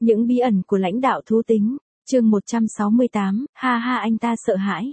Những bí ẩn của lãnh đạo thú tính, chương 168, ha ha anh ta sợ hãi.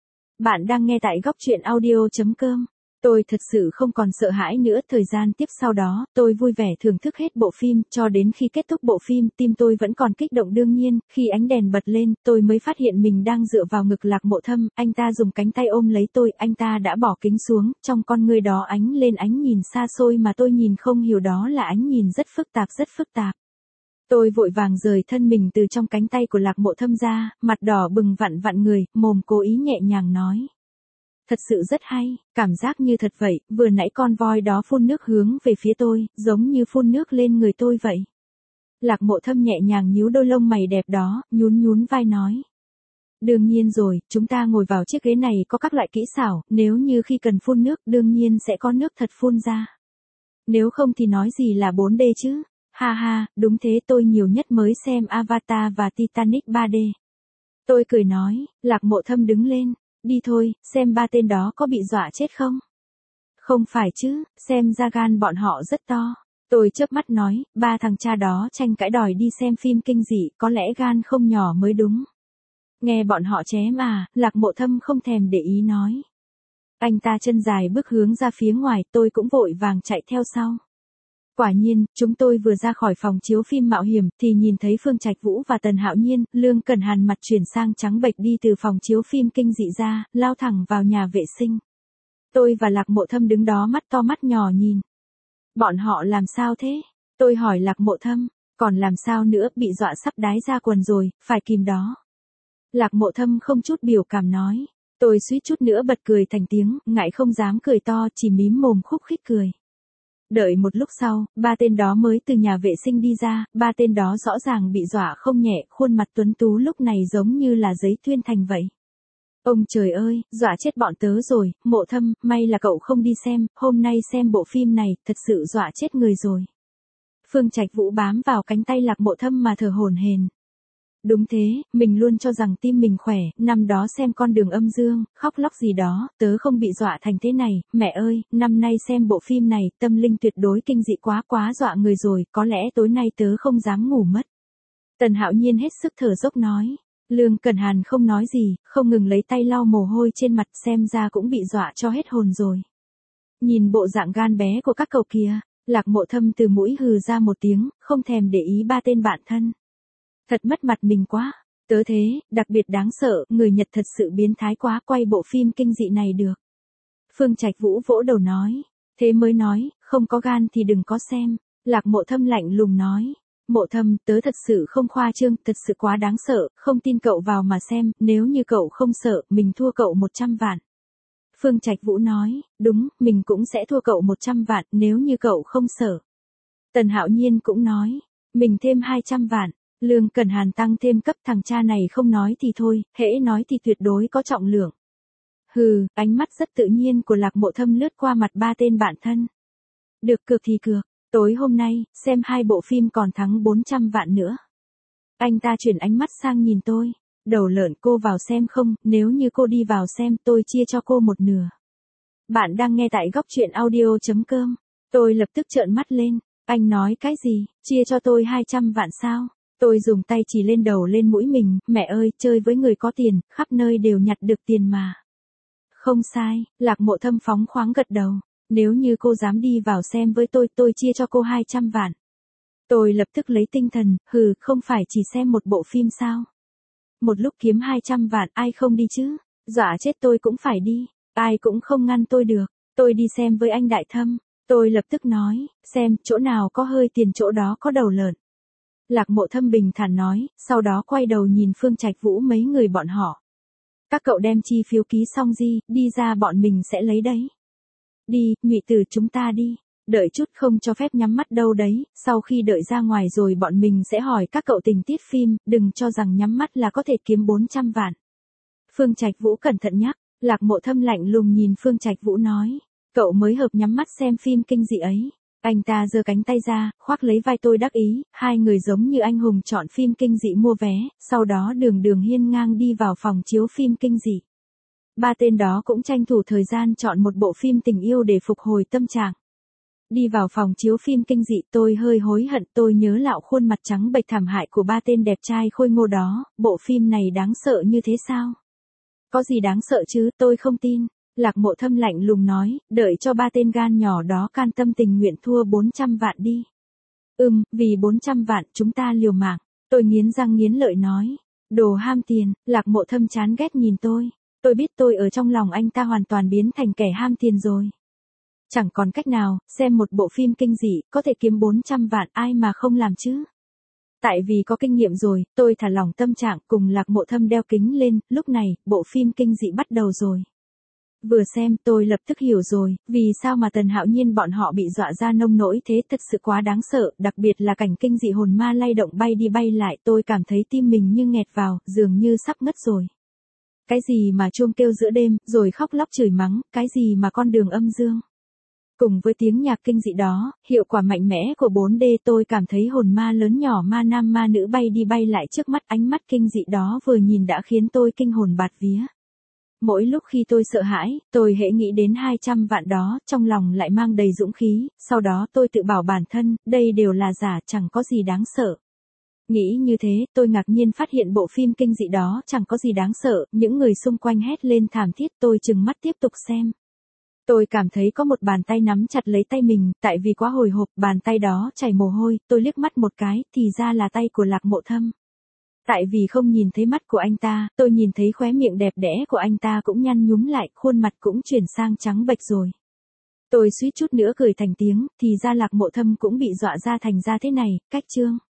Bạn đang nghe tại góc truyện audio.com. Tôi thật sự không còn sợ hãi nữa. Thời gian tiếp sau đó, tôi vui vẻ thưởng thức hết bộ phim, cho đến khi kết thúc bộ phim, tim tôi vẫn còn kích động. Đương nhiên, khi ánh đèn bật lên, tôi mới phát hiện mình đang dựa vào ngực Lạc Mộ Thâm, anh ta dùng cánh tay ôm lấy tôi, anh ta đã bỏ kính xuống, trong con ngươi đó ánh lên ánh nhìn xa xôi mà tôi nhìn không hiểu, đó là ánh nhìn rất phức tạp. Tôi vội vàng rời thân mình từ trong cánh tay của Lạc Mộ Thâm ra, mặt đỏ bừng vặn người, mồm cố ý nhẹ nhàng nói. Thật sự rất hay, cảm giác như thật vậy, vừa nãy con voi đó phun nước hướng về phía tôi, giống như phun nước lên người tôi vậy. Lạc Mộ Thâm nhẹ nhàng nhíu đôi lông mày đẹp đó, nhún vai nói. Đương nhiên rồi, chúng ta ngồi vào chiếc ghế này có các loại kỹ xảo, nếu như khi cần phun nước, đương nhiên sẽ có nước thật phun ra. Nếu không thì nói gì là 4D chứ? Ha ha, đúng thế, tôi nhiều nhất mới xem Avatar và Titanic 3D. Tôi cười nói, Lạc Mộ Thâm đứng lên, đi thôi, xem ba tên đó có bị dọa chết không? Không phải chứ, xem ra gan bọn họ rất to. Tôi chớp mắt nói, ba thằng cha đó tranh cãi đòi đi xem phim kinh dị, có lẽ gan không nhỏ mới đúng. Nghe bọn họ ché mà, Lạc Mộ Thâm không thèm để ý nói. Anh ta chân dài bước hướng ra phía ngoài, tôi cũng vội vàng chạy theo sau. Quả nhiên, chúng tôi vừa ra khỏi phòng chiếu phim mạo hiểm, thì nhìn thấy Phương Trạch Vũ và Tần Hạo Nhiên, Lương Cẩn Hàn mặt chuyển sang trắng bệch đi từ phòng chiếu phim kinh dị ra, lao thẳng vào nhà vệ sinh. Tôi và Lạc Mộ Thâm đứng đó mắt to mắt nhỏ nhìn. Bọn họ làm sao thế? Tôi hỏi Lạc Mộ Thâm, còn làm sao nữa, bị dọa sắp đái ra quần rồi, phải kìm đó. Lạc Mộ Thâm không chút biểu cảm nói. Tôi suýt chút nữa bật cười thành tiếng, ngại không dám cười to, chỉ mím mồm khúc khích cười. Đợi một lúc sau, ba tên đó mới từ nhà vệ sinh đi ra, ba tên đó rõ ràng bị dọa không nhẹ, khuôn mặt tuấn tú lúc này giống như là giấy tuyên thành vậy. Ông trời ơi, dọa chết bọn tớ rồi, Mộ Thâm, may là cậu không đi xem, hôm nay xem bộ phim này, thật sự dọa chết người rồi. Phương Trạch Vũ bám vào cánh tay Lạc Mộ Thâm mà thở hổn hển. Đúng thế, mình luôn cho rằng tim mình khỏe, năm đó xem Con Đường Âm Dương, khóc lóc gì đó, tớ không bị dọa thành thế này, mẹ ơi, năm nay xem bộ phim này, tâm linh tuyệt đối kinh dị quá dọa người rồi, có lẽ tối nay tớ không dám ngủ mất. Tần Hạo Nhiên hết sức thở dốc nói. Lương Cẩn Hàn không nói gì, không ngừng lấy tay lau mồ hôi trên mặt, xem ra cũng bị dọa cho hết hồn rồi. Nhìn bộ dạng gan bé của các cậu kia, Lạc Mộ Thâm từ mũi hừ ra một tiếng, không thèm để ý ba tên bạn thân. Thật mất mặt mình quá, tớ thế, đặc biệt đáng sợ, người Nhật thật sự biến thái quá, quay bộ phim kinh dị này được. Phương Trạch Vũ vỗ đầu nói, thế mới nói, không có gan thì đừng có xem. Lạc Mộ Thâm lạnh lùng nói, Mộ Thâm, tớ thật sự không khoa trương, thật sự quá đáng sợ, không tin cậu vào mà xem, nếu như cậu không sợ, mình thua cậu 100 vạn. Phương Trạch Vũ nói, đúng, mình cũng sẽ thua cậu 100 vạn, nếu như cậu không sợ. Tần Hạo Nhiên cũng nói, mình thêm 200 vạn. Lương Cẩn Hàn tăng thêm cấp, thằng cha này không nói thì thôi, hễ nói thì tuyệt đối có trọng lượng. Hừ, ánh mắt rất tự nhiên của Lạc Mộ Thâm lướt qua mặt ba tên bạn thân. Được cược thì cược, tối hôm nay, xem 2 bộ phim còn thắng 400 vạn nữa. Anh ta chuyển ánh mắt sang nhìn tôi. Đầu lợn, cô vào xem không, nếu như cô đi vào xem tôi chia cho cô một nửa. Bạn đang nghe tại góc truyện audio.com. Tôi lập tức trợn mắt lên, anh nói cái gì, chia cho tôi 200 vạn sao? Tôi dùng tay chỉ lên đầu lên mũi mình, mẹ ơi, chơi với người có tiền, khắp nơi đều nhặt được tiền mà. Không sai, Lạc Mộ Thâm phóng khoáng gật đầu, nếu như cô dám đi vào xem với tôi chia cho cô 200 vạn. Tôi lập tức lấy tinh thần, không phải chỉ xem một bộ phim sao? Một lúc kiếm 200 vạn, ai không đi chứ? Dọa chết tôi cũng phải đi, ai cũng không ngăn tôi được, tôi đi xem với anh Đại Thâm. Tôi lập tức nói, xem, chỗ nào có hơi tiền chỗ đó có đầu lợn. Lạc Mộ Thâm bình thản nói, sau đó quay đầu nhìn Phương Trạch Vũ mấy người bọn họ. Các cậu đem chi phiếu ký xong đi ra bọn mình sẽ lấy đấy. Đi, Ngụy Tử, chúng ta đi. Đợi chút, không cho phép nhắm mắt đâu đấy, sau khi đợi ra ngoài rồi bọn mình sẽ hỏi các cậu tình tiết phim, đừng cho rằng nhắm mắt là có thể kiếm 400 vạn. Phương Trạch Vũ cẩn thận nhắc, Lạc Mộ Thâm lạnh lùng nhìn Phương Trạch Vũ nói, cậu mới hợp nhắm mắt xem phim kinh dị ấy. Anh ta giơ cánh tay ra, khoác lấy vai tôi đắc ý, hai người giống như anh hùng chọn phim kinh dị mua vé, sau đó đường hiên ngang đi vào phòng chiếu phim kinh dị. Ba tên đó cũng tranh thủ thời gian chọn một bộ phim tình yêu để phục hồi tâm trạng. Đi vào phòng chiếu phim kinh dị tôi hơi hối hận, tôi nhớ lạo khuôn mặt trắng bệch thảm hại của ba tên đẹp trai khôi ngô đó, bộ phim này đáng sợ như thế sao? Có gì đáng sợ chứ, tôi không tin. Lạc Mộ Thâm lạnh lùng nói, đợi cho ba tên gan nhỏ đó can tâm tình nguyện thua 400 vạn đi. Vì 400 vạn chúng ta liều mạng. Tôi nghiến răng nghiến lợi nói. Đồ ham tiền. Lạc Mộ Thâm chán ghét nhìn tôi. Tôi biết tôi ở trong lòng anh ta hoàn toàn biến thành kẻ ham tiền rồi. Chẳng còn cách nào, xem một bộ phim kinh dị, có thể kiếm 400 vạn ai mà không làm chứ. Tại vì có kinh nghiệm rồi, tôi thả lỏng tâm trạng cùng Lạc Mộ Thâm đeo kính lên, lúc này, bộ phim kinh dị bắt đầu rồi. Vừa xem tôi lập tức hiểu rồi, vì sao mà Tần Hạo Nhiên bọn họ bị dọa ra nông nỗi thế, thật sự quá đáng sợ, đặc biệt là cảnh kinh dị hồn ma lay động bay đi bay lại, tôi cảm thấy tim mình như nghẹt vào, dường như sắp ngất rồi. Cái gì mà chuông kêu giữa đêm, rồi khóc lóc chửi mắng, cái gì mà con đường âm dương. Cùng với tiếng nhạc kinh dị đó, hiệu quả mạnh mẽ của 4D tôi cảm thấy hồn ma lớn nhỏ ma nam ma nữ bay đi bay lại trước mắt, ánh mắt kinh dị đó vừa nhìn đã khiến tôi kinh hồn bạt vía. Mỗi lúc khi tôi sợ hãi, tôi hễ nghĩ đến 200 vạn đó, trong lòng lại mang đầy dũng khí, sau đó tôi tự bảo bản thân, đây đều là giả, chẳng có gì đáng sợ. Nghĩ như thế, tôi ngạc nhiên phát hiện bộ phim kinh dị đó chẳng có gì đáng sợ, những người xung quanh hét lên thảm thiết, tôi trừng mắt tiếp tục xem. Tôi cảm thấy có một bàn tay nắm chặt lấy tay mình, tại vì quá hồi hộp, bàn tay đó chảy mồ hôi, tôi liếc mắt một cái, thì ra là tay của Lạc Mộ Thâm. Tại vì không nhìn thấy mắt của anh ta, tôi nhìn thấy khóe miệng đẹp đẽ của anh ta cũng nhăn nhúm lại, khuôn mặt cũng chuyển sang trắng bệch rồi. Tôi suýt chút nữa cười thành tiếng, thì ra Lạc Mộ Thâm cũng bị dọa ra thành ra thế này, cách chương.